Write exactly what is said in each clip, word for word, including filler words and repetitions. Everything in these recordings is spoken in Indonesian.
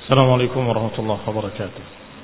السلام عليكم ورحمة الله وبركاته.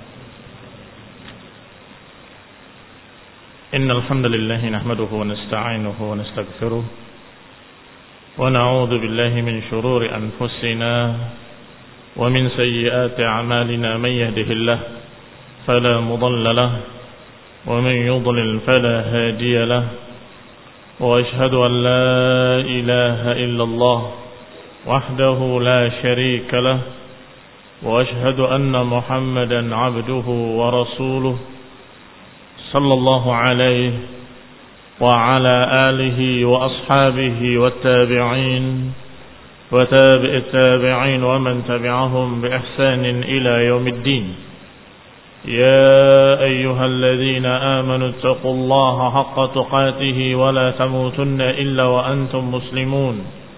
إن الحمد لله نحمده ونستعينه ونستغفره ونعوذ بالله من شرور أنفسنا ومن سيئات أعمالنا. من يهده الله فلا مضل له ومن يضلل فلا هادي له، وأشهد أن لا إله إلا الله وحده لا شريك له، وأشهد أن محمدا عبده ورسوله صلى الله عليه وعلى آله وأصحابه والتابعين وتابع التابعين ومن تبعهم بإحسان إلى يوم الدين. يا أيها الذين آمنوا اتقوا الله حق تقاته ولا تموتن إلا وأنتم مسلمون.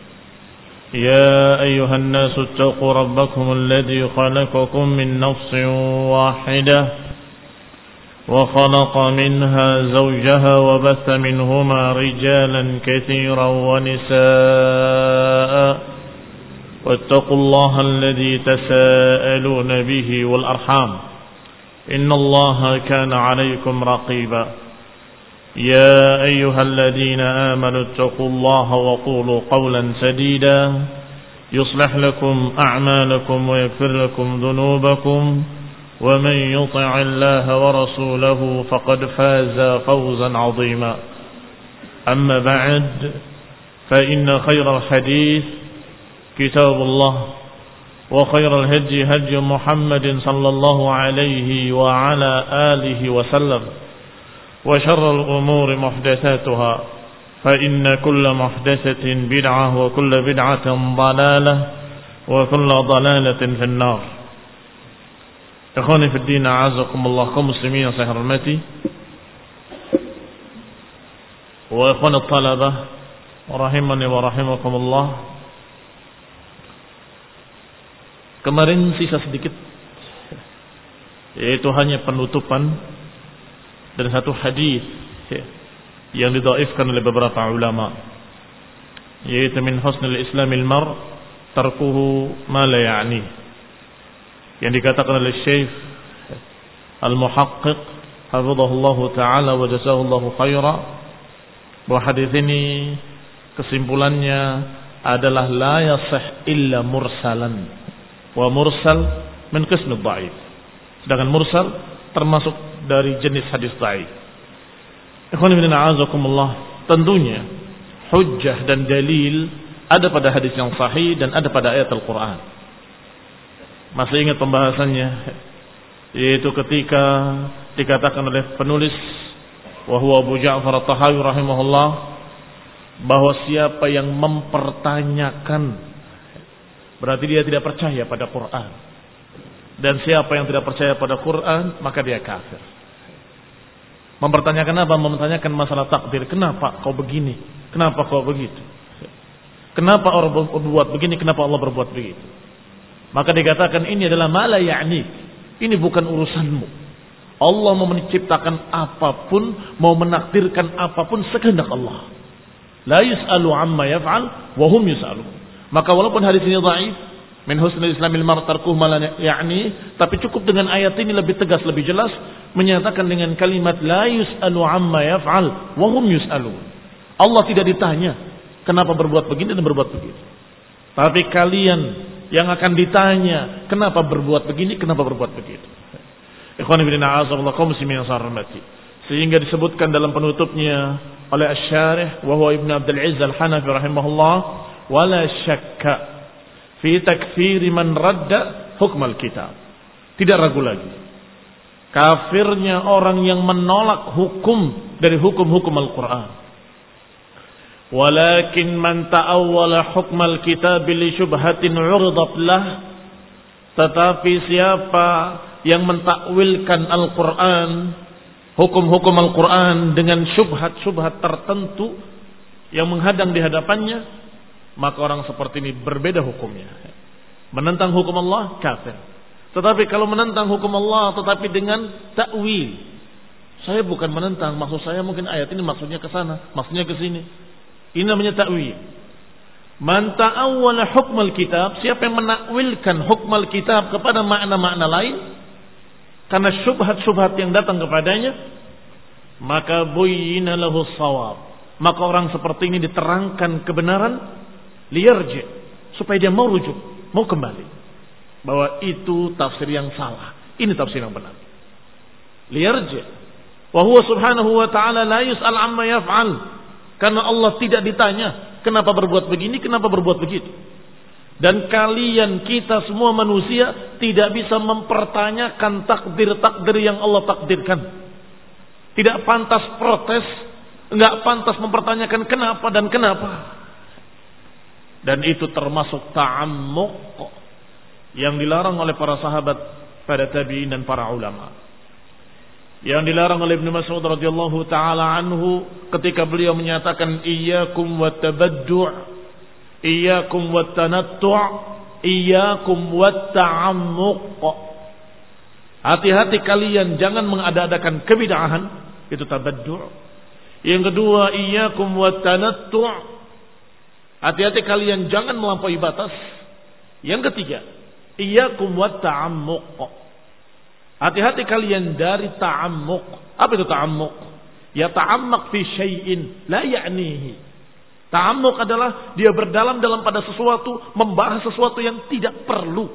يا أيها الناس اتقوا ربكم الذي خلقكم من نفس واحدة وخلق منها زوجها وبث منهما رجالا كثيرا ونساء، واتقوا الله الذي تساءلون به والأرحام إن الله كان عليكم رقيبا. يا أيها الذين آمنوا اتقوا الله وقولوا قولا سديدا يصلح لكم أعمالكم ويغفر لكم ذنوبكم، ومن يطع الله ورسوله فقد فاز فوزا عظيما. أما بعد، فإن خير الحديث كتاب الله، وخير الهدي هدي محمد صلى الله عليه وعلى آله وسلم، وشر الأمور محدثاتها، فإن كل محدثة بدعة وكل بدعة ضلالة وكل ضلالة في النار. Ikhwani fi din, a'azakumullah, kaum muslimin yang saya hormati, wa ikhwan at-talabah rahimani wa rahimakumullah. Kemarin sisa sedikit, yaitu hanya penutupan dan satu hadis yang didhaifkan oleh beberapa ulama, yaitu min husnil islamil mar tarkuhu ma la ya'ni, yang dikatakan oleh Syekh Al-Muhaqqiq hafizahullahu taala wa jazahullahu khaira, bahwa hadis ini kesimpulannya adalah la yasih illa mursalan, wa mursal min qismid dhaif, sedangkan mursal termasuk dari jenis hadis dhaif. Ikhwan fillah a'azakumullah, tentunya hujjah dan dalil ada pada hadis yang sahih dan ada pada ayat Al-Qur'an. Masih ingat pembahasannya, yaitu ketika dikatakan oleh penulis wa huwa Abu Ja'far At-Tahawi rahimahullah, bahwa siapa yang mempertanyakan berarti dia tidak percaya pada Quran, dan siapa yang tidak percaya pada Quran maka dia kafir. Mempertanyakan apa? Mempertanyakan masalah takdir. Kenapa kau begini? Kenapa kau begitu? Kenapa orang berbuat begini? Kenapa Allah berbuat begitu? Maka dikatakan ini adalah ma la ya'ni. Ini bukan urusanmu. Allah mau menciptakan apapun, mau menakdirkan apapun sekehendak Allah. La yus'alu amma yaf'al wa hum yus'alun. Maka walaupun hadis ini dhaif, min husnil islamil mar tarkuhu ma la ya'ni, tapi cukup dengan ayat ini lebih tegas, lebih jelas, menyatakan dengan kalimat la yus'alu amma yaf'al wa hum yus'alun. Allah tidak ditanya kenapa berbuat begini dan berbuat begitu, tapi kalian yang akan ditanya kenapa berbuat begini, kenapa berbuat begitu. Ikhwan fillah a'azakumullah, kaum muslimin yang saya hormati, sehingga disebutkan dalam penutupnya oleh asy-syarih wa huwa Ibnu Abdul Izz Al-Hanafi rahimahullah, wala syakka fi takfiri man radda hukmal kitab. Tidak ragu lagi kafirnya orang yang menolak hukum dari hukum-hukum Al-Quran. Walakin man ta'awwala hukmal kitab li syubhatin 'uridat lah, tetapi siapa yang mentakwilkan Al-Quran, hukum-hukum Al-Quran dengan syubhat-syubhat tertentu yang menghadang di hadapannya, maka orang seperti ini berbeda hukumnya. Menentang hukum Allah, kafir. Tetapi kalau menentang hukum Allah tetapi dengan takwil, saya bukan menentang, maksud saya mungkin ayat ini maksudnya ke sana, maksudnya ke sini, ini namanya takwil. Man ta'awwala hukmal kitab, siapa yang menakwilkan hukmal kitab kepada makna-makna lain karena syubhat-syubhat yang datang kepadanya, maka buyyina lahu shawab, maka orang seperti ini diterangkan kebenaran, liyarji, supaya dia mau rujuk, mau kembali bahwa itu tafsir yang salah, ini tafsir yang benar. Liyarji, wa huwa subhanahu wa ta'ala la yus'al amma yaf'al, karena Allah tidak ditanya kenapa berbuat begini, kenapa berbuat begitu. Dan kalian, kita semua manusia tidak bisa mempertanyakan takdir-takdir yang Allah takdirkan. Tidak pantas protes, enggak pantas mempertanyakan kenapa dan kenapa. Dan itu termasuk ta'ammuq yang dilarang oleh para sahabat, para tabi'in dan para ulama. Yang dilarang oleh Ibnu Mas'ud radhiyallahu taala anhu ketika beliau menyatakan iyyakum wattabaddu', iyyakum wattanattu', iyyakum watta'ammuq. Hati-hati kalian jangan mengada-adakan kebid'ahan, itu tabaddu'. Yang kedua, iyyakum wattanattu', hati-hati kalian jangan melampaui batas. Yang ketiga, iyyakum watta'ammuq, hati-hati kalian dari ta'ammuq. Apa itu ta'ammuq? Ya ta'ammaq fi syai'in la ya'nihi. Ta'ammuq adalah dia berdalam dalam pada sesuatu, membahas sesuatu yang tidak perlu.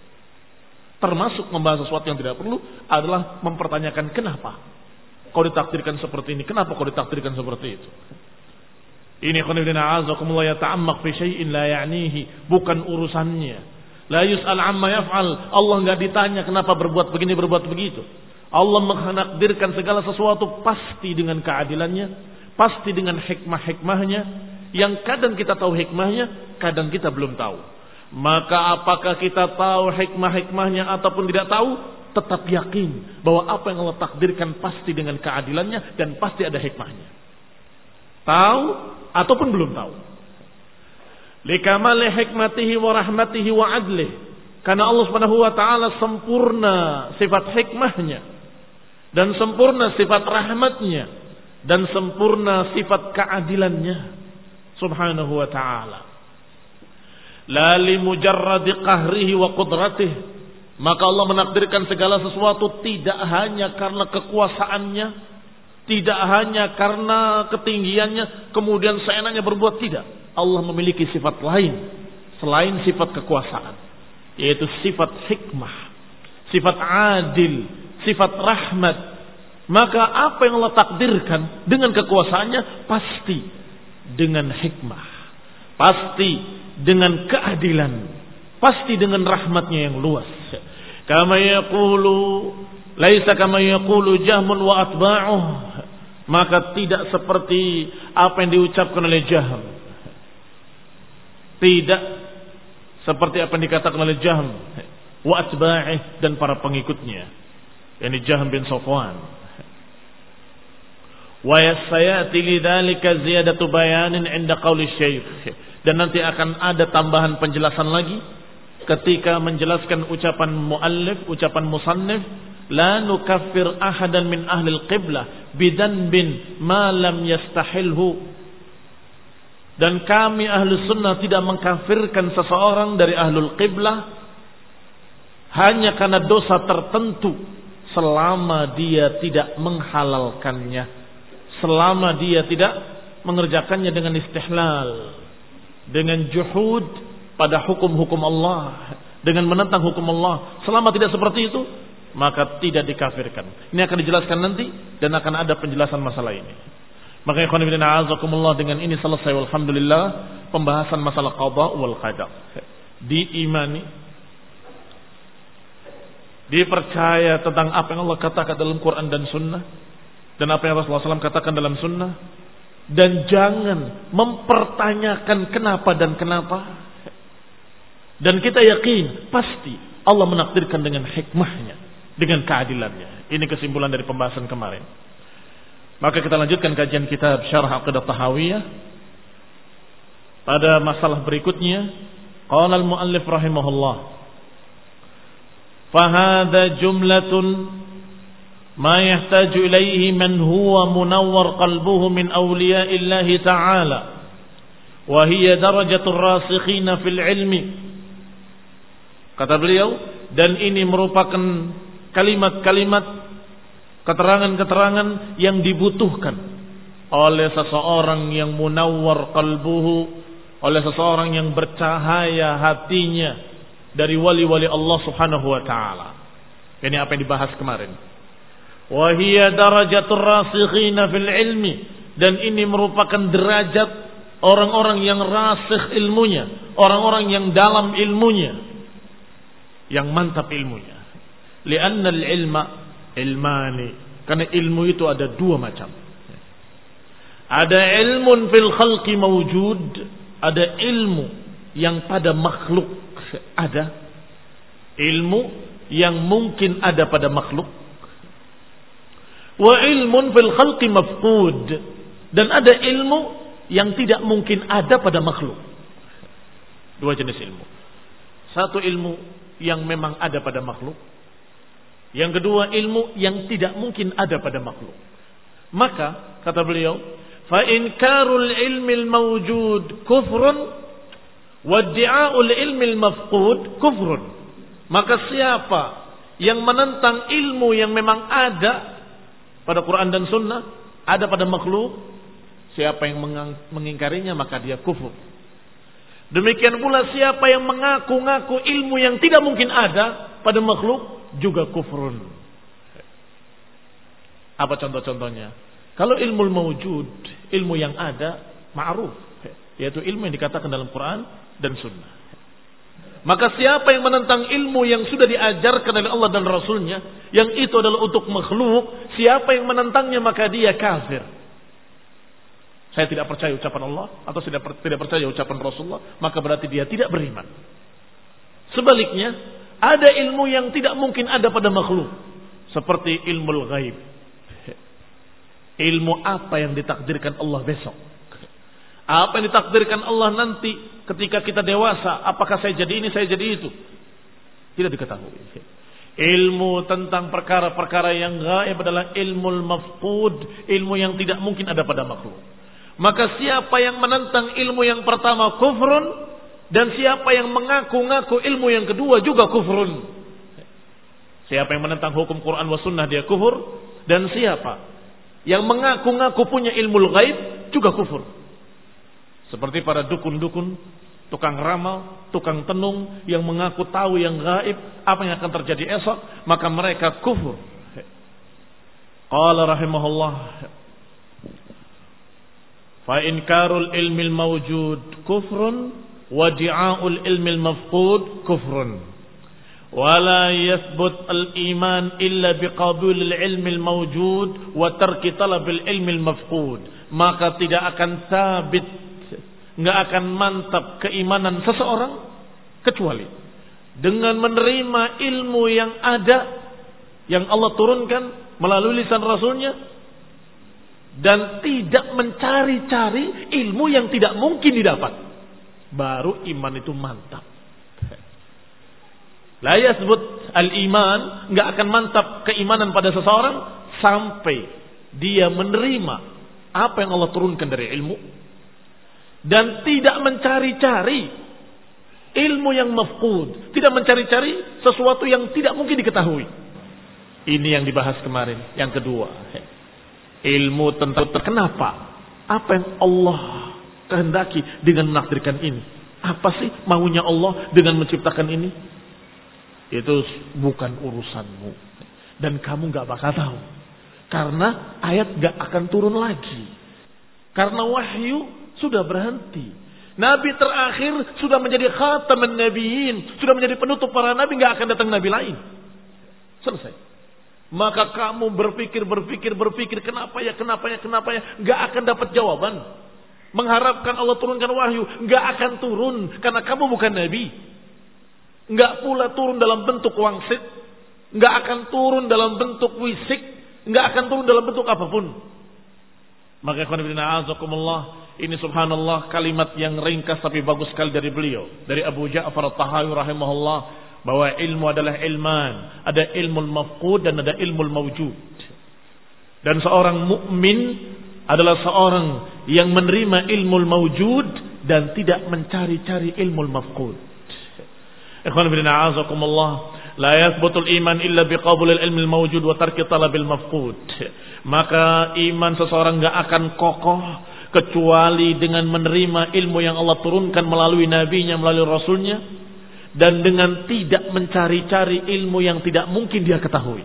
Termasuk membahas sesuatu yang tidak perlu adalah mempertanyakan kenapa kau ditakdirkan seperti ini, kenapa kau ditakdirkan seperti itu. Ini khonibina azakumullah, ya ta'ammaq fi syai'in la ya'nihi, bukan urusannya. La yus'al amma yaf'al, Allah enggak ditanya kenapa berbuat begini, berbuat begitu. Allah menakdirkan segala sesuatu pasti dengan keadilannya, pasti dengan hikmah-hikmahnya, yang kadang kita tahu hikmahnya, kadang kita belum tahu. Maka apakah kita tahu hikmah-hikmahnya ataupun tidak tahu, tetap yakin bahwa apa yang Allah takdirkan pasti dengan keadilannya dan pasti ada hikmahnya. Tahu ataupun belum tahu. Likamali hikmatihi wa rahmatihi wa adlih, karena Allah Subhanahu wa taala sempurna sifat hikmahnya dan sempurna sifat rahmatnya dan sempurna sifat keadilannya Subhanahu wa taala. La li mujarradi qahrihi wa qudratihi, maka Allah menakdirkan segala sesuatu tidak hanya karena kekuasaannya, tidak hanya karena ketinggiannya kemudian seenaknya berbuat, tidak. Allah memiliki sifat lain selain sifat kekuasaan, yaitu sifat hikmah, sifat adil, sifat rahmat. Maka apa yang Allah takdirkan dengan kekuasaannya pasti dengan hikmah, pasti dengan keadilan, pasti dengan rahmatnya yang luas. Kama yaqulu laisa kama yaqulu Jahmun wa atba'uh, maka tidak seperti apa yang diucapkan oleh Jahm, tidak seperti apa yang dikatakan oleh Jahm wa atba'ih dan para pengikutnya, yakni Jahm bin Safwan. Wa yasayati lidzalika ziyadatu bayanin 'inda qauli syekh, dan nanti akan ada tambahan penjelasan lagi ketika menjelaskan ucapan muallif, ucapan musannif, la nukaffir ahadan min ahli al-qiblah bidanbin ma lam yastahilhu. Dan kami ahli sunnah tidak mengkafirkan seseorang dari ahlul qiblah hanya karena dosa tertentu selama dia tidak menghalalkannya, selama dia tidak mengerjakannya dengan istihlal, dengan juhud pada hukum-hukum Allah, dengan menentang hukum Allah. Selama tidak seperti itu, maka tidak dikafirkan. Ini akan dijelaskan nanti dan akan ada penjelasan masalah ini. Maka ikhwan fillah azakumullah, dengan ini selesai alhamdulillah pembahasan masalah qada wal qadar. Diimani, dipercaya tentang apa yang Allah katakan dalam Quran dan Sunnah, dan apa yang Rasulullah shallallahu alaihi wasallam katakan dalam Sunnah, dan jangan mempertanyakan kenapa dan kenapa. Dan kita yakin pasti Allah menakdirkan dengan hikmahnya, dengan keadilannya. Ini kesimpulan dari pembahasan kemarin. Maka kita lanjutkan kajian kitab Syarah Aqidah Tahawiyah pada masalah berikutnya. Qala al-muallif rahimahullah, fa hadha jumlatun ma yahtaju ilayhi man huwa munawwar qalbuhu min awliya'illahi ta'ala wa hiya darajatul rasikhina fil ilmi. Kata beliau, dan ini merupakan kalimat-kalimat, keterangan-keterangan yang dibutuhkan oleh seseorang yang munawwar qalbuhu, oleh seseorang yang bercahaya hatinya dari wali-wali Allah Subhanahu wa taala. Ini apa yang dibahas kemarin. Wa hiya darajatur rasikhina fil ilmi, dan ini merupakan derajat orang-orang yang rasikh ilmunya, orang-orang yang dalam ilmunya, yang mantap ilmunya. Li'anna al-ilma ilmani, karena ilmu itu ada dua macam. Ada ilmun fil khalqi mawjud, ada ilmu yang pada makhluk ada, ilmu yang mungkin ada pada makhluk. Wa ilmun fil khalqi mafqud, dan ada ilmu yang tidak mungkin ada pada makhluk. Dua jenis ilmu. Satu ilmu yang memang ada pada makhluk, yang kedua ilmu yang tidak mungkin ada pada makhluk. Maka kata beliau, fa inkarul ilmil mawjud kufrun wa iddi'a'ul ilmil mafqud kufrun. Maka siapa yang menentang ilmu yang memang ada pada Quran dan Sunnah, ada pada makhluk, siapa yang mengingkarinya maka dia kufur. Demikian pula siapa yang mengaku-ngaku ilmu yang tidak mungkin ada pada makhluk juga kufrun. Apa contoh-contohnya? Kalau ilmu mawjud, ilmu yang ada, ma'ruf, yaitu ilmu yang dikatakan dalam Quran dan Sunnah. Maka siapa yang menentang ilmu yang sudah diajarkan oleh Allah dan Rasulnya, yang itu adalah untuk makhluk, siapa yang menentangnya maka dia kafir. Saya tidak percaya ucapan Allah atau tidak tidak percaya ucapan Rasulullah, maka berarti dia tidak beriman. Sebaliknya, ada ilmu yang tidak mungkin ada pada makhluk, seperti ilmu ghaib. Ilmu apa yang ditakdirkan Allah besok, apa yang ditakdirkan Allah nanti ketika kita dewasa, apakah saya jadi ini, saya jadi itu, tidak diketahui. Ilmu tentang perkara-perkara yang gaib adalah ilmu mafqud, ilmu yang tidak mungkin ada pada makhluk. Maka siapa yang menentang ilmu yang pertama kufrun, dan siapa yang mengaku-ngaku ilmu yang kedua juga kufrun. Siapa yang menentang hukum Quran wa Sunnah dia kufur, dan siapa yang mengaku-ngaku punya ilmu ghaib juga kufur. Seperti para dukun-dukun, tukang ramal, tukang tenung yang mengaku tahu yang gaib, apa yang akan terjadi esok, maka mereka kufur. Qala rahimahullah, fa inkarul ilmil mawjud kufrun wa di'a'ul ilmil mafqud kufrun wa la yathbut al-iman illa biqabulil ilmil mawjud wa tarki talabil ilmil mafqud. Maka tidak akan sabit, enggak akan mantap keimanan seseorang kecuali dengan menerima ilmu yang ada, yang Allah turunkan melalui lisan Rasulnya, dan tidak mencari-cari ilmu yang tidak mungkin didapat. Baru iman itu mantap. La yasbut al-iman, enggak akan mantap keimanan pada seseorang sampai dia menerima apa yang Allah turunkan dari ilmu, dan tidak mencari-cari ilmu yang mafqud, tidak mencari-cari sesuatu yang tidak mungkin diketahui. Ini yang dibahas kemarin. Yang kedua, ilmu tentang kenapa, apa yang Allah kehendaki dengan menakdirkan ini, apa sih maunya Allah dengan menciptakan ini. Itu bukan urusanmu, dan kamu gak bakal tahu, karena ayat gak akan turun lagi, karena wahyu sudah berhenti. Nabi terakhir sudah menjadi khataman nabiyyin, sudah menjadi penutup para nabi, gak akan datang nabi lain. Selesai. Maka kamu berpikir, berpikir, berpikir, kenapa ya, kenapa ya, kenapa ya, gak akan dapat jawaban. Mengharapkan Allah turunkan wahyu, gak akan turun, karena kamu bukan nabi. Gak pula turun dalam bentuk wangsit, gak akan turun dalam bentuk wisik, gak akan turun dalam bentuk apapun. Maka ikhwan fillah azakumullah, ini subhanallah kalimat yang ringkas tapi bagus sekali dari beliau, dari Abu Ja'far At-Tahawi rahimahullah, bahwa ilmu adalah ilman, ada ilmu mafqud dan ada ilmu mawjud. Dan seorang mukmin adalah seorang yang menerima ilmu mawjud dan tidak mencari-cari ilmu mafqud. Ikhwan fillah a'azakumullah, la yathbutul iman illa biqabulil ilmi al-mawjud wa tarki talabil mafqud. Maka iman seseorang enggak akan kokoh kecuali dengan menerima ilmu yang Allah turunkan melalui nabinya, melalui rasulnya, dan dengan tidak mencari-cari ilmu yang tidak mungkin dia ketahui.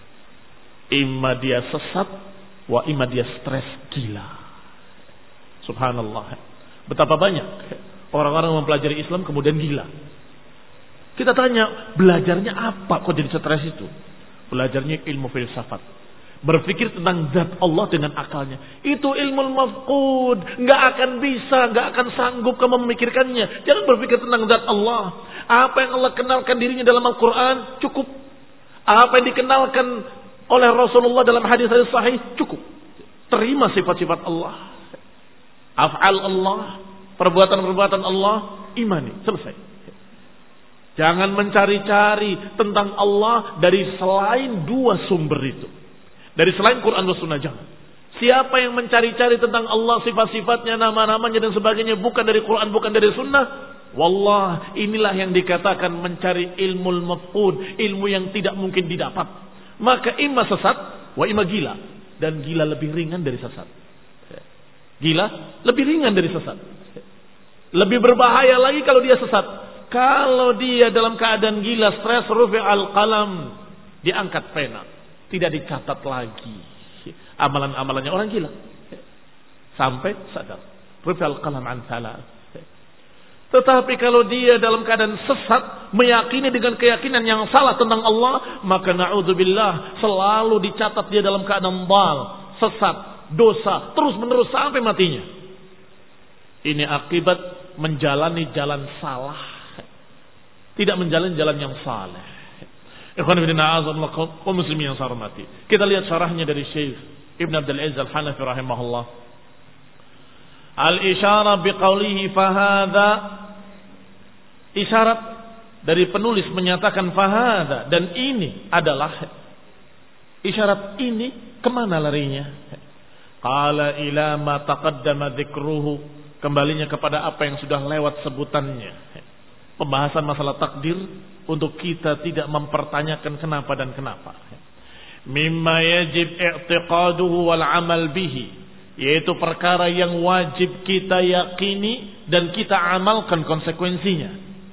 Imma dia sesat, wa imma dia stres gila. Subhanallah. Betapa banyak orang-orang mempelajari Islam kemudian gila. Kita tanya, belajarnya apa kok jadi stres itu? Belajarnya ilmu filsafat. Berpikir tentang zat Allah dengan akalnya. Itu ilmu mafqud. Nggak akan bisa, nggak akan sanggup kamu memikirkannya. Jangan berpikir tentang zat Allah. Apa yang Allah kenalkan dirinya dalam Al-Quran, cukup. Apa yang dikenalkan oleh Rasulullah dalam hadis-hadis sahih, cukup. Terima sifat-sifat Allah. Af'al Allah, perbuatan-perbuatan Allah, imani, selesai. Jangan mencari-cari tentang Allah dari selain dua sumber itu. Dari selain Quran dan Sunnah, jangan. Siapa yang mencari-cari tentang Allah, sifat-sifatnya, nama-namanya dan sebagainya bukan dari Quran, bukan dari Sunnah, wallah, inilah yang dikatakan mencari ilmu mafqud, ilmu yang tidak mungkin didapat. Maka imma sesat, wa imma gila. Dan gila lebih ringan dari sesat. Gila lebih ringan dari sesat. Lebih berbahaya lagi kalau dia sesat. Kalau dia dalam keadaan gila, stres, rufi'al qalam, diangkat pena, tidak dicatat lagi amalan-amalannya orang gila sampai sadar. Rufi'al qalam an salat. Tetapi kalau dia dalam keadaan sesat, meyakini dengan keyakinan yang salah tentang Allah, maka na'udzubillah, selalu dicatat dia dalam keadaan dal, sesat, dosa, terus menerus sampai matinya. Ini akibat menjalani jalan salah, tidak menjalani jalan yang saleh. Ikhwan fillah a'azakumullah kaum muslimin yang saya hormati. Kita lihat syarahnya dari Syekh Ibn Abdul Aziz Al-Hanafi rahimahullah. Al-isyarah biqaulihi fahadha, isyarat dari penulis menyatakan fahadha, dan ini adalah isyarat. Ini kemana larinya? Qala ila ma taqaddama dzikruhu, kembalinya kepada apa yang sudah lewat sebutannya. Pembahasan masalah takdir untuk kita tidak mempertanyakan kenapa dan kenapa. Mimma yajib i'tiqaduhu wal amal bihi, yaitu perkara yang wajib kita yakini dan kita amalkan konsekuensinya.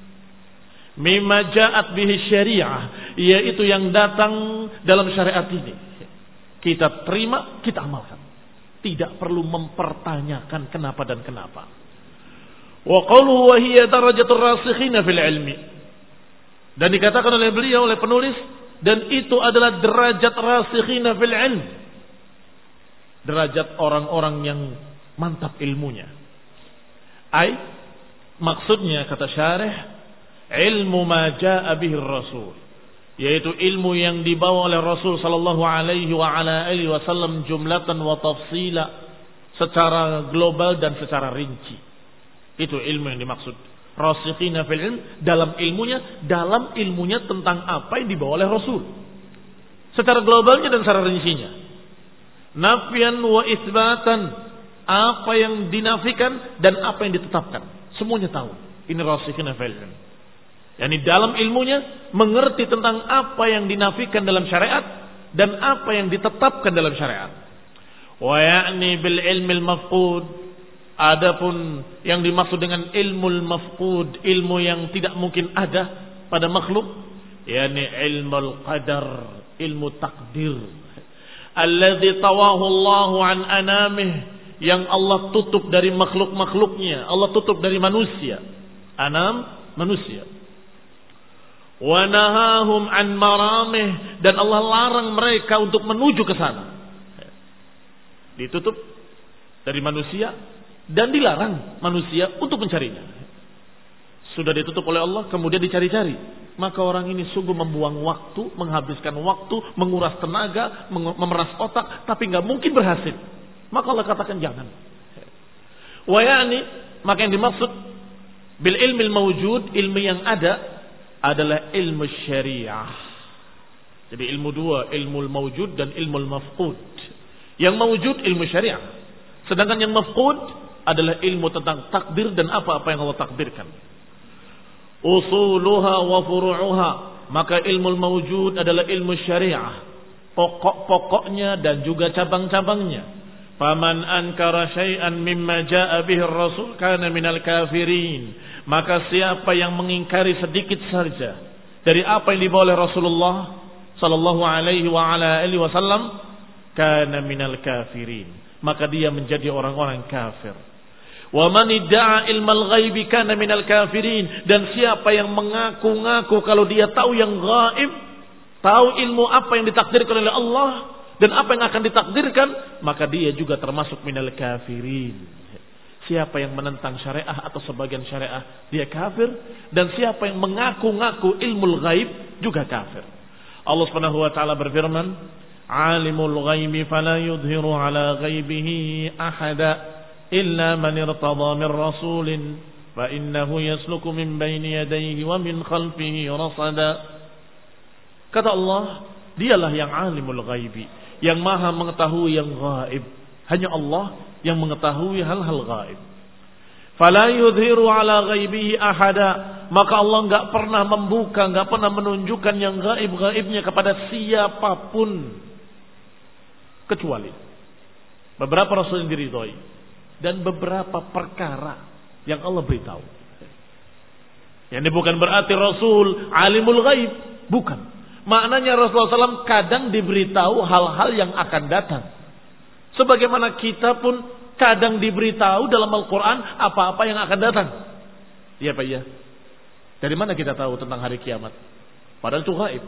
Mimma ja'at bihi syariah, yaitu yang datang dalam syariat ini. Kita terima, kita amalkan. Tidak perlu mempertanyakan kenapa dan kenapa. Wa qawluhu wa hiya darajatul rasikhina fil ilmi. Dan dikatakan oleh beliau, oleh penulis, dan itu adalah derajat rasikhina fil ilm. Derajat orang-orang yang mantap ilmunya. Ai, maksudnya kata syarih, ilmu ma jaa bihi rasul, yaitu ilmu yang dibawa oleh Rasul sallallahu alaihi wa ala alihi wasallam jumlatan wa tafsila, secara global dan secara rinci. Itu ilmu yang dimaksud. Rasikhina fil ilm, dalam ilmunya, dalam ilmunya tentang apa yang dibawa oleh Rasul. Secara globalnya dan secara rincinya. Nafyan wa isbatan, apa yang dinafikan dan apa yang ditetapkan, semuanya tahu. Ini rasikhina fil ilm. Yani dalam ilmunya mengerti tentang apa yang dinafikan dalam syariat dan apa yang ditetapkan dalam syariat. Wa ya'ni bil ilmil mafqud, adapun yang dimaksud dengan ilmul mafqud, ilmu yang tidak mungkin ada pada makhluk, yani ilmul qadar, ilmu takdir. Alladzi tawahu Allahu an anamih, yang Allah tutup dari makhluk-makhluknya, Allah tutup dari manusia. Anam, manusia. Wa nahahum an maramih, dan Allah larang mereka untuk menuju ke sana. Ditutup dari manusia dan dilarang manusia untuk mencarinya. Sudah ditutup oleh Allah, kemudian dicari-cari. Maka orang ini sungguh membuang waktu, menghabiskan waktu, menguras tenaga, memeras otak, tapi nggak mungkin berhasil. Maka Allah katakan jangan. Wa yani, maka yang dimaksud bil ilmil mawjud, ilmu yang ada adalah ilmu syariah. Jadi ilmu dua, ilmu mawjud dan ilmu mafqud. Yang mawjud ilmu syariah, sedangkan yang mafqud adalah ilmu tentang takdir dan apa-apa yang Allah takdirkan. Usuluha wa furu'uha, maka ilmu mawjud adalah ilmu syariah, pokok-pokoknya dan juga cabang-cabangnya. Faman ankara syai'an mimma jaa'a bihi ar-rasul kana minal kafirin, maka siapa yang mengingkari sedikit saja dari apa yang dibawa oleh Rasulullah sallallahu alaihi wa ala alihi wasallam, kana minal kafirin, maka dia menjadi orang-orang kafir. Wa man idda'a ilmal ghaibi kana minal kafirin, dan siapa yang mengaku-ngaku kalau dia tahu yang gaib, tahu ilmu apa yang ditakdirkan oleh Allah dan apa yang akan ditakdirkan, maka dia juga termasuk minal kafirin. Siapa yang menentang syariah atau sebagian syariah, dia kafir, dan siapa yang mengaku-ngaku ilmu ghaib juga kafir. Allah Subhanahu wa taala berfirman, "Alimul ghaibi fala yudhiru ala ghaibihi ahada illa man irtada min rasulin fa innahu yasluku min baini yadayhi wa min khalfihi rasada." Kata Allah, dialah yang alimul ghaibi, yang maha mengetahui yang gaib. Hanya Allah yang mengetahui hal-hal gaib. Fala yudhiru ala ghaibihi ahada, maka Allah enggak pernah membuka, enggak pernah menunjukkan yang gaib-gaibnya kepada siapapun kecuali beberapa rasul yang diridhoi dan beberapa perkara yang Allah beritahu. Yang ini bukan berarti Rasul alimul ghaib, bukan. Maknanya Rasulullah shallallahu alaihi wasallam kadang diberitahu hal-hal yang akan datang. Sebagaimana kita pun kadang diberitahu dalam Al-Quran apa-apa yang akan datang. Iya Pak ya. Dari mana kita tahu tentang hari kiamat? Padahal itu ghaib.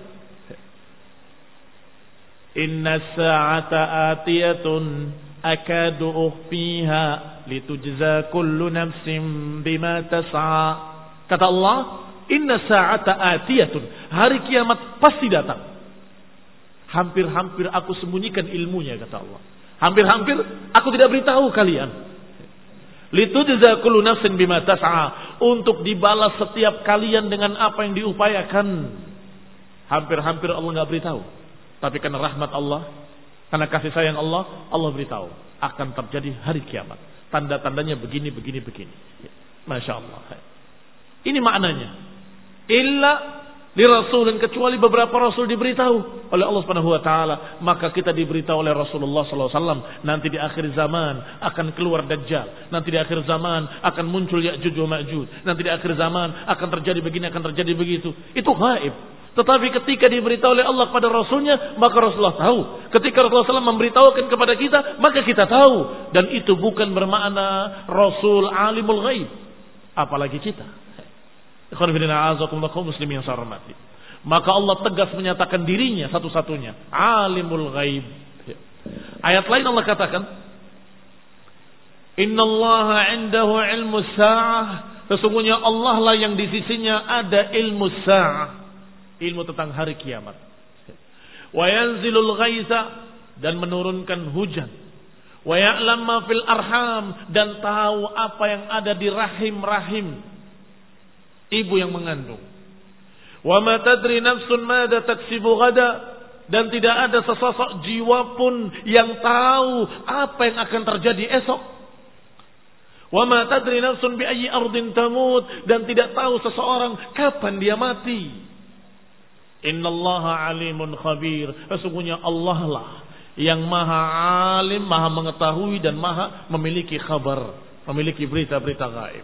Inna sa'ata atiyatun akadu ukhfiha litujza kullu nafsin bima tas'a. Kata Allah, inna sa'ata atiyatun, hari kiamat pasti datang. Hampir-hampir aku sembunyikan ilmunya, kata Allah. Hampir-hampir aku tidak beritahu kalian. Litujza kullu nafsin bima tas'a, untuk dibalas setiap kalian dengan apa yang diupayakan. Hampir-hampir Allah enggak beritahu. Tapi karena rahmat Allah, karena kasih sayang Allah, Allah beritahu akan terjadi hari kiamat. Tanda-tandanya begini, begini, begini. Masya Allah. Ini maknanya. Illa li rasulin, kecuali beberapa rasul diberitahu oleh Allah Subhanahu wa taala. Maka kita diberitahu oleh Rasulullah sallallahu alaihi wasallam, nanti di akhir zaman akan keluar Dajjal. Nanti di akhir zaman akan muncul Ya'juj wa Ma'juj. Nanti di akhir zaman akan terjadi begini, akan terjadi begitu. Itu gaib. Tetapi ketika diberitahu oleh Allah kepada Rasulnya, maka Rasulullah tahu. Ketika Rasulullah shallallahu alaihi wasallam memberitahukan kepada kita, maka kita tahu. Dan itu bukan bermakna Rasul alimul ghaib, apalagi kita. Ikhwan fillah, a'azakumullah kaum muslimin yang saya hormati. Maka Allah tegas menyatakan dirinya satu-satunya alimul ghaib. Ayat lain Allah katakan, innallaha 'indahu ilmus sa'ah, sesungguhnya Allah lah yang di sisinya ada ilmu sa'ah, ilmu tentang hari kiamat. Wa yanzilul ghaitha, dan menurunkan hujan. Wa ya'lam ma fil arham, dan tahu apa yang ada di rahim-rahim ibu yang mengandung. Wa ma tadri nafsun madza taksibu ghada, dan tidak ada sesosok jiwa pun yang tahu apa yang akan terjadi esok. Wa ma tadri nafsun bi ayyi ardin tamut, dan tidak tahu seseorang kapan dia mati. Innallaha alimun khabir, sesungguhnya Allah lah yang maha alim, maha mengetahui dan maha memiliki kabar, memiliki berita-berita gaib.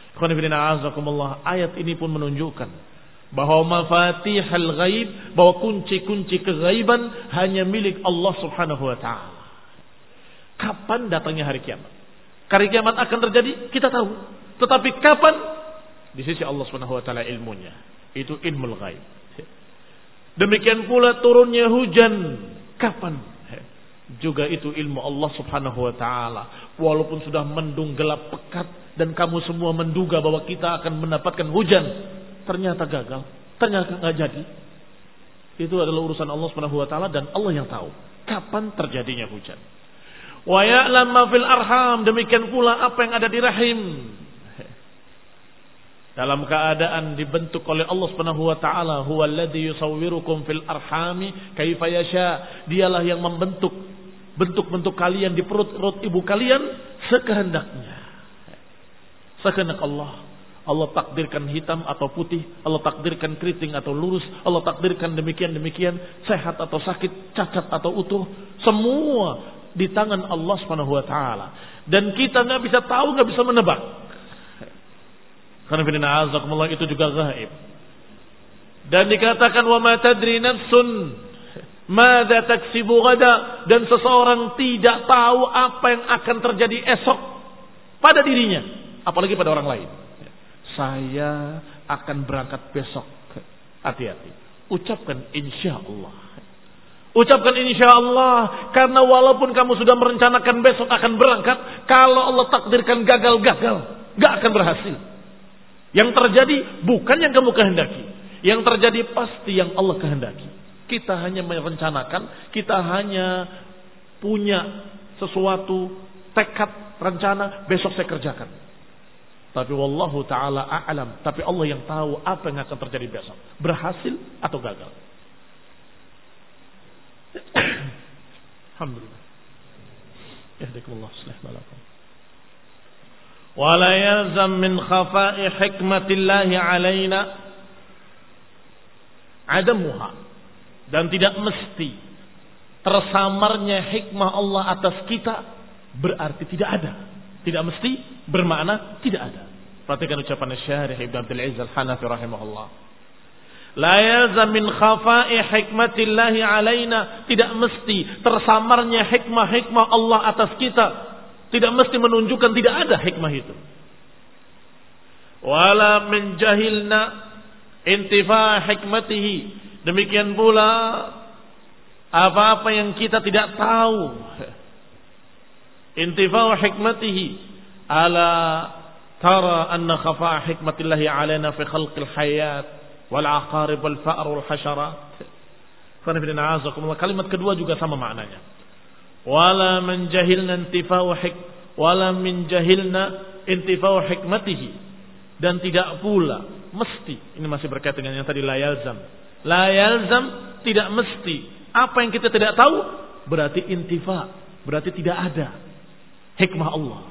Ayat ini pun menunjukkan bahwa mafatihul ghaib, bahwa kunci-kunci kegaiban hanya milik Allah Subhanahu wa taala. Kapan datangnya hari kiamat? Hari kiamat akan terjadi, kita tahu. Tetapi kapan? Di sisi Allah Subhanahu wa taala ilmunya. Itu ilmul ghaib. Demikian pula turunnya hujan, kapan? Juga itu ilmu Allah Subhanahu wa taala. Walaupun sudah mendung gelap pekat dan kamu semua menduga bahwa kita akan mendapatkan hujan, ternyata gagal, ternyata enggak jadi. Itu adalah urusan Allah Subhanahu wa taala dan Allah yang tahu kapan terjadinya hujan. Wa ya'lam ma fil arham, demikian pula apa yang ada di rahim. Dalam keadaan dibentuk oleh Allah Subhanahu wa taala, huwallazi yusawwirukum fil arhami kaifa yasha. Dialah yang membentuk bentuk-bentuk kalian di perut-perut ibu kalian sekehendaknya. Sekenak Allah. Allah takdirkan hitam atau putih, Allah takdirkan keriting atau lurus, Allah takdirkan demikian-demikian, sehat atau sakit, cacat atau utuh, semua di tangan Allah Subhanahu wa taala. Dan kita enggak bisa tahu, enggak bisa menebak. Karena firman Allah itu juga gaib. Dan dikatakan wa ma tadri nafsun madza taksibu gada, dan seseorang tidak tahu apa yang akan terjadi esok pada dirinya, apalagi pada orang lain. Saya akan berangkat besok. Hati-hati. Ucapkan insya Allah. Ucapkan insya Allah. Karena walaupun kamu sudah merencanakan besok akan berangkat, kalau Allah takdirkan gagal-gagal, gak akan berhasil. Yang terjadi bukan yang kamu kehendaki. Yang terjadi pasti yang Allah kehendaki. Kita hanya merencanakan, kita hanya punya sesuatu, tekad, rencana, besok saya kerjakan. Tapi wallahu ta'ala a'lam. Tapi Allah yang tahu apa yang akan terjadi besok. Berhasil atau gagal. Alhamdulillah. Yahdikumullah sallallahu. Wa la yalzam min khafa'i hikmatillahi alaina adamuha. Dan tidak mesti tersamarnya hikmah Allah atas kita berarti tidak ada. Tidak mesti bermakna tidak ada. Perhatikan ucapan Syarih Ibnu Abdul Aziz Al-Hanafi rahimahullah. La yalzam min khafa'i hikmatillahi alaina, tidak mesti tersamarnya hikmah-hikmah Allah atas kita. Tidak mesti menunjukkan tidak ada hikmah itu. Wala min jahilna intifa' hikmatihi. Demikian pula apa-apa yang kita tidak tahu intifa'u hikmatihi, ala tara anna khafa'a hikmatillahi alaina fi khalqil hayat wal aqarib wal fa'r wal hasyarat. Kalimat kedua juga sama maknanya. Wala man jahilna intifa'u hik wala min jahilna intifa'u hikmatihi, dan tidak pula mesti, ini masih berkaitan dengan yang tadi la yalzam. La yalzam, tidak mesti. Apa yang kita tidak tahu berarti intifa, berarti tidak ada hikmah Allah.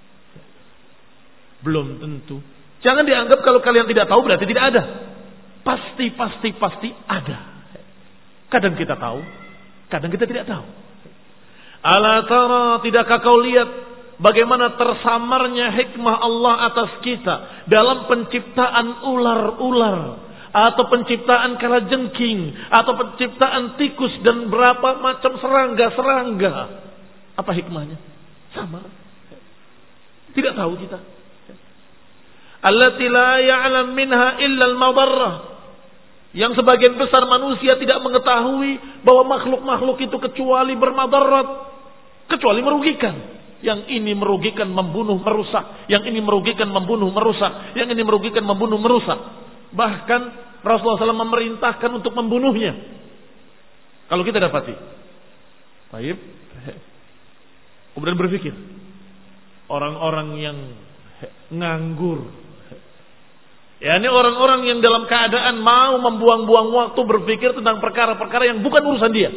Belum tentu. Jangan dianggap kalau kalian tidak tahu berarti tidak ada. Pasti, pasti, pasti ada. Kadang kita tahu, kadang kita tidak tahu. Ala tara, tidakkah kau lihat bagaimana tersamarnya hikmah Allah atas kita dalam penciptaan ular-ular, atau penciptaan kalajengking, atau penciptaan tikus dan berapa macam serangga-serangga. Apa hikmahnya? Sama. Tidak tahu kita. Allati la ya'lam minha illa al-madarrah. Yang sebagian besar manusia tidak mengetahui bahwa makhluk-makhluk itu kecuali bermadarat, kecuali merugikan. Yang ini merugikan, membunuh, merusak. Yang ini merugikan, membunuh, merusak. Yang ini merugikan, membunuh, merusak. Bahkan Rasulullah shallallahu alaihi wasallam memerintahkan untuk membunuhnya. Kalau kita dapati. Baik. Kemudian berpikir, orang-orang yang nganggur, ya ini orang-orang yang dalam keadaan mau membuang-buang waktu berpikir tentang perkara-perkara yang bukan urusan dia.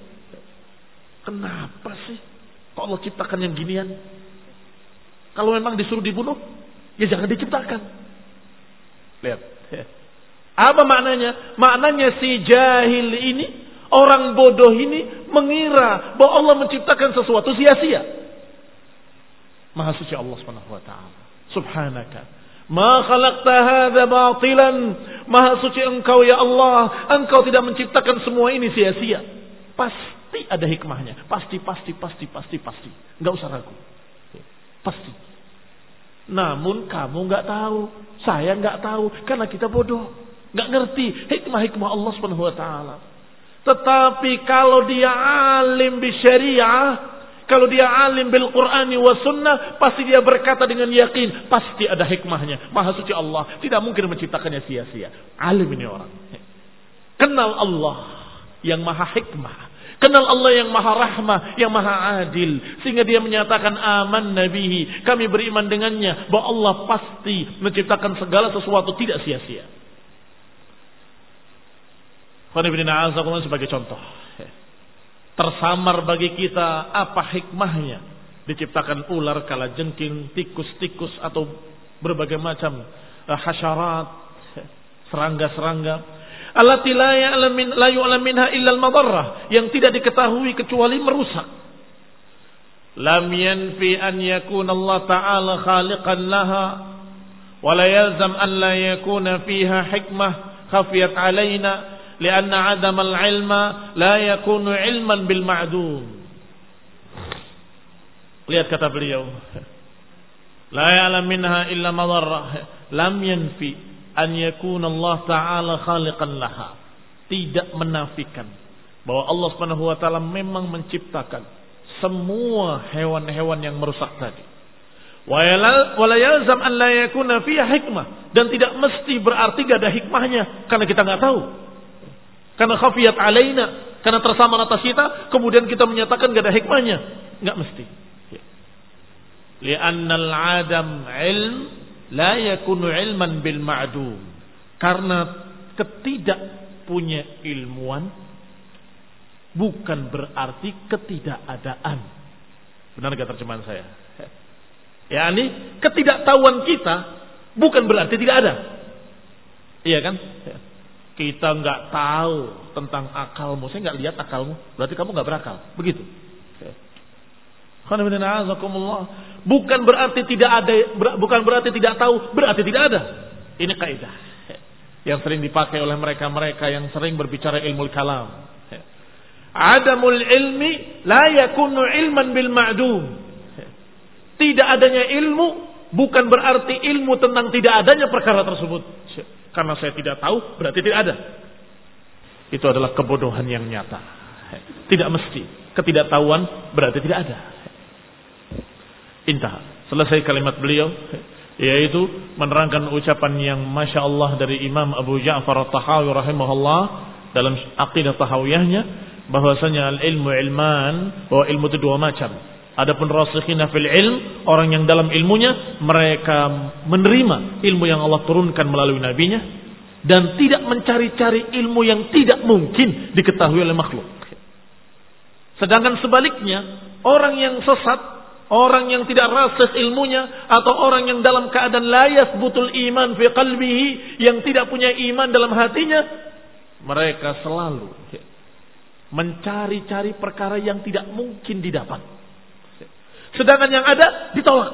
Kenapa sih kok Allah ciptakan yang ginian? Kalau memang disuruh dibunuh, ya jangan diciptakan. Lihat, apa maknanya? Maknanya si jahil ini, orang bodoh ini mengira bahwa Allah menciptakan sesuatu sia-sia. Maha suci Allah Subhanahu wa taala. Subhanaka ma khalaqta hadza batilan. Maha suci Engkau ya Allah, Engkau tidak menciptakan semua ini sia-sia. Pasti ada hikmahnya. Pasti, pasti, pasti, pasti, pasti. Enggak usah ragu. Pasti. Namun kamu enggak tahu, saya enggak tahu karena kita bodoh, enggak ngerti hikmah-hikmah Allah Subhanahu wa taala. Tetapi kalau dia alim bi syariah, kalau dia alim bil Qur'ani wa sunnah, pasti dia berkata dengan yakin, pasti ada hikmahnya. Maha suci Allah, tidak mungkin menciptakannya sia-sia. Alim ini orang. Kenal Allah yang maha hikmah. Kenal Allah yang maha rahmah, yang maha adil. Sehingga dia menyatakan aman nabihi, kami beriman dengannya, bahwa Allah pasti menciptakan segala sesuatu tidak sia-sia. Sebagai contoh, tersamar bagi kita apa hikmahnya diciptakan ular, kalajengking, tikus-tikus atau berbagai macam uh, hasyarat, serangga-serangga. Allati la ya'lamin la yu'lam minha illa al-madarrah, yang tidak diketahui kecuali merusak. Lam yanfi an yakuna Allah Ta'ala khaliqan laha wa la yalzam an la yakuna fiha hikmah khafiyat alaina lianna 'adam al-'ilma la yakunu 'ilman bil ma'dum. Lihat kata beliau, la ya'lam minha illa madarrah, lam yanfi an yakuna Allah Ta'ala khaliqan laha, tidak menafikan bahwa Allah Subhanahu wa taala memang menciptakan semua hewan-hewan yang merusak tadi. Wa la yalzam an la yakuna fiha hikmah, dan tidak mesti berarti gak ada hikmahnya karena kita enggak tahu. Karena khafiyat alaina, karena tersamar atas kita, kemudian kita menyatakan gak ada hikmahnya. Enggak mesti. Li'annal 'adam 'ilm la yakunu 'ilman bil ma'dum. Karena ketidakpunya ilmuwan bukan berarti ketidakadaan. Benar gak terjemahan saya? yakni ketidaktahuan kita bukan berarti tidak ada. Iya kan? Kita nggak tahu tentang akalmu, saya nggak lihat akalmu, berarti kamu nggak berakal. Begitu. Bukan berarti tidak ada, bukan berarti tidak tahu, berarti tidak ada. Ini kaidah yang sering dipakai oleh mereka-mereka yang sering berbicara ilmu kalam. Adamul ilmi la yakunu ilman bil ma'dum. Tidak adanya ilmu bukan berarti ilmu tentang tidak adanya perkara tersebut. Karena saya tidak tahu berarti tidak ada. Itu adalah kebodohan yang nyata. Tidak mesti ketidaktahuan berarti tidak ada. Intah. Selesai kalimat beliau, yaitu menerangkan ucapan yang Masya Allah dari Imam Abu Ja'far At-Tahawi rahimahullah dalam aqidah tahawiyahnya, bahwasanya al-ilmu ilman, bahwa ilmu itu dua macam. Adapun rasikhina fil ilm, orang yang dalam ilmunya mereka menerima ilmu yang Allah turunkan melalui nabinya dan tidak mencari-cari ilmu yang tidak mungkin diketahui oleh makhluk. Sedangkan sebaliknya, orang yang sesat, orang yang tidak rasikh ilmunya, atau orang yang dalam keadaan la yathbutul iman fi qalbihi, yang tidak punya iman dalam hatinya, mereka selalu mencari-cari perkara yang tidak mungkin didapat. Sedangkan yang ada ditolak.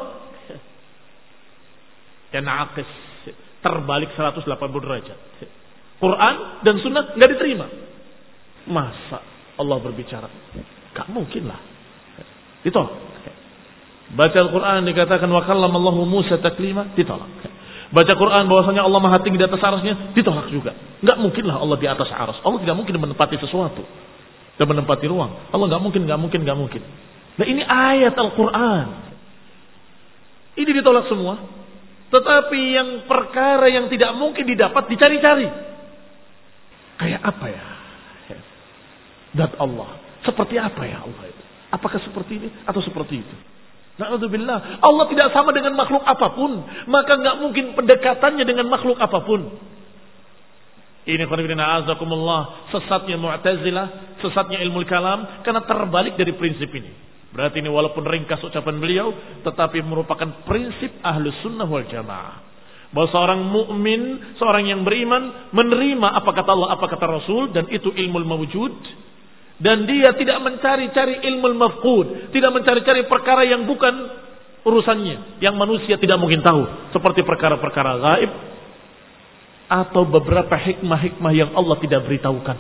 Ya naqis, terbalik seratus delapan puluh derajat. Quran dan sunnah nggak diterima. Masa Allah berbicara? Gak mungkin lah. Ditolak. Baca Al-Quran dikatakan wa kallamallahu Musa taklima, ditolak. Baca Quran bahwasanya Allah Maha Tinggi di atas arasnya, ditolak juga. Enggak mungkin lah Allah di atas aras. Allah tidak mungkin menempati sesuatu dan menempati ruang. Allah enggak mungkin, enggak mungkin, enggak mungkin. Nah ini ayat Al-Quran. Ini ditolak semua. Tetapi yang perkara yang tidak mungkin didapat dicari-cari. Kayak apa ya? Zat Allah. Seperti apa ya Allah itu? Apakah seperti ini atau seperti itu? Na'udzubillah. Allah tidak sama dengan makhluk apapun. Maka nggak mungkin pendekatannya dengan makhluk apapun. Ini khonibina azakumullah. Sesatnya Mu'tazilah, sesatnya ilmu kalam, karena terbalik dari prinsip ini. Berarti ini walaupun ringkas ucapan beliau, tetapi merupakan prinsip ahlus sunnah wal jamaah. Bahwa seorang mukmin, seorang yang beriman, menerima apa kata Allah, apa kata Rasul, dan itu ilmu mawjud. Dan dia tidak mencari-cari ilmu mafqud, tidak mencari-cari perkara yang bukan urusannya, yang manusia tidak mungkin tahu, seperti perkara-perkara gaib atau beberapa hikmah-hikmah yang Allah tidak beritahukan.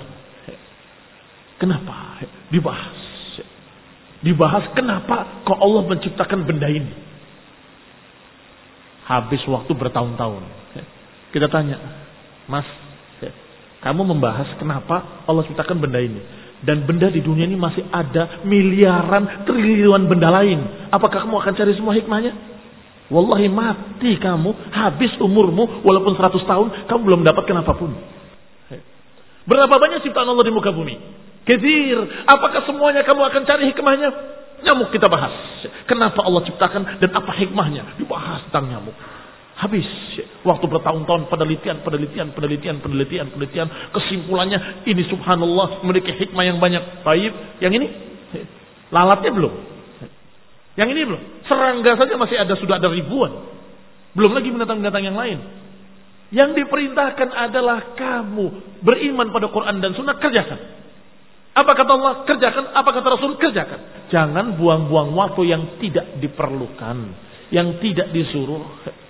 Kenapa dibahas? Dibahas kenapa kok Allah menciptakan benda ini? Habis waktu bertahun-tahun. Kita tanya, Mas, kamu membahas kenapa Allah ciptakan benda ini? Dan benda di dunia ini masih ada miliaran, triliunan benda lain. Apakah kamu akan cari semua hikmahnya? Wallahi mati kamu, habis umurmu, walaupun seratus tahun, kamu belum mendapatkan apapun. Berapa banyak ciptaan Allah di muka bumi? Katsir. Apakah semuanya kamu akan cari hikmahnya? Nyamuk kita bahas. Kenapa Allah ciptakan dan apa hikmahnya? Dibahas tentang nyamuk. Habis waktu bertahun-tahun penelitian, penelitian, penelitian, penelitian, penelitian. Kesimpulannya ini subhanallah memiliki hikmah yang banyak. Baik, yang ini lalatnya belum. Yang ini belum. Serangga saja masih ada, sudah ada ribuan. Belum lagi binatang-binatang yang lain. Yang diperintahkan adalah kamu beriman pada Quran dan Sunnah, kerjakan. Apa kata Allah? Kerjakan. Apa kata Rasul? Kerjakan. Jangan buang-buang waktu yang tidak diperlukan, yang tidak disuruh.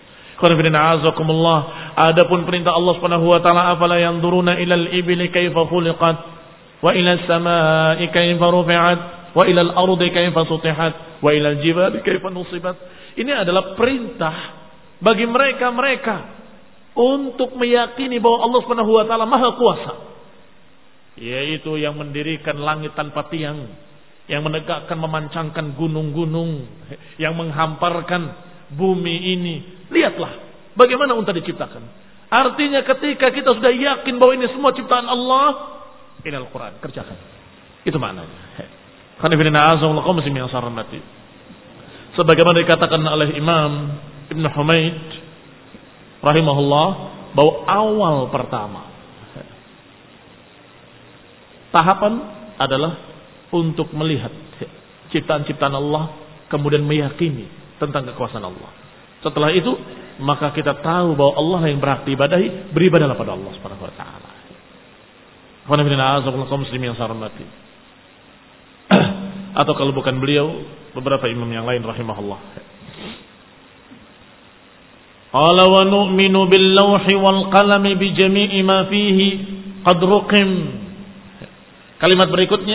Adapun perintah Allah Subhanahu wa taala, afala yanzuruna ilal ibli kaifa khuliqat wa ilal samaa'i kaifa rufi'at wa ilal ardi kaifa sutihat wa ilal jibali kaifa nusibat. Ini adalah perintah bagi mereka-mereka untuk meyakini bahwa Allah Subhanahu wa taala Maha Kuasa, yaitu yang mendirikan langit tanpa tiang, yang menegakkan memancangkan gunung-gunung, yang menghamparkan bumi ini. Lihatlah bagaimana unta diciptakan. Artinya ketika kita sudah yakin bahwa ini semua ciptaan Allah, ini Al-Quran, kerjakan. Itu maknanya. Sebagaimana dikatakan oleh Imam Ibn Humaid rahimahullah, bahwa awal pertama tahapan adalah untuk melihat ciptaan-ciptaan Allah, kemudian meyakini tentang kekuasaan Allah. Setelah itu maka kita tahu bahwa Allah yang berhak diibadahi, beribadahlah pada Allah Subhanahu wa taala. Atau kalau bukan beliau, beberapa imam yang lain rahimahullah. Qala wa nu'minu bil lawhi wal qalami bi jami'i ma fihi qad ruqim. Kalimat berikutnya,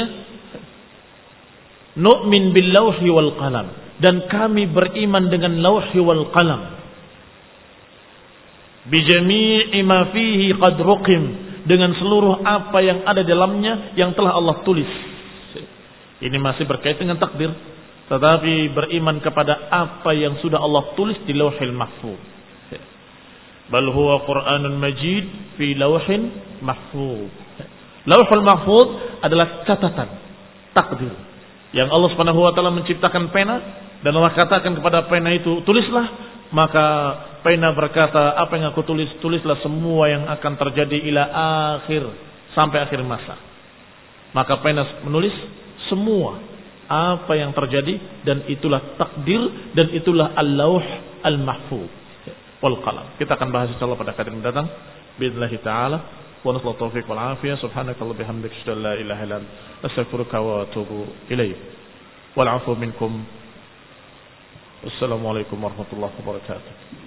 nu'min bil lawhi wal qalam, dan kami beriman dengan lawhi wal qalam. Bi jami'i ma fihi qad ruqim, dengan seluruh apa yang ada dalamnya yang telah Allah tulis. Ini masih berkait dengan takdir, tetapi beriman kepada apa yang sudah Allah tulis di Lauhil Mahfuz. Bal huwa Qur'anun Majid fi Lauhin Mahfuz. Lauhul Mahfuz adalah catatan takdir yang Allah Subhanahu wa taala menciptakan pena, dan Allah katakan kepada pena itu, tulislah. Maka pena berkata, apa yang aku tulis, tulislah semua yang akan terjadi ila akhir, sampai akhir masa. Maka pena menulis semua apa yang terjadi, dan itulah takdir, dan itulah al-lauh al-mahfuz wal qalam. Kita akan bahas insyaallah pada kajian mendatang billahi taala. Wa nasallahu taufiq wal afiyah. Subhanakallahumma bihamdika asyhadu an la ilaha illa anta astaghfiruka wa atubu ilaik. Wal 'afwu minkum. Assalamualaikum warahmatullahi wabarakatuh.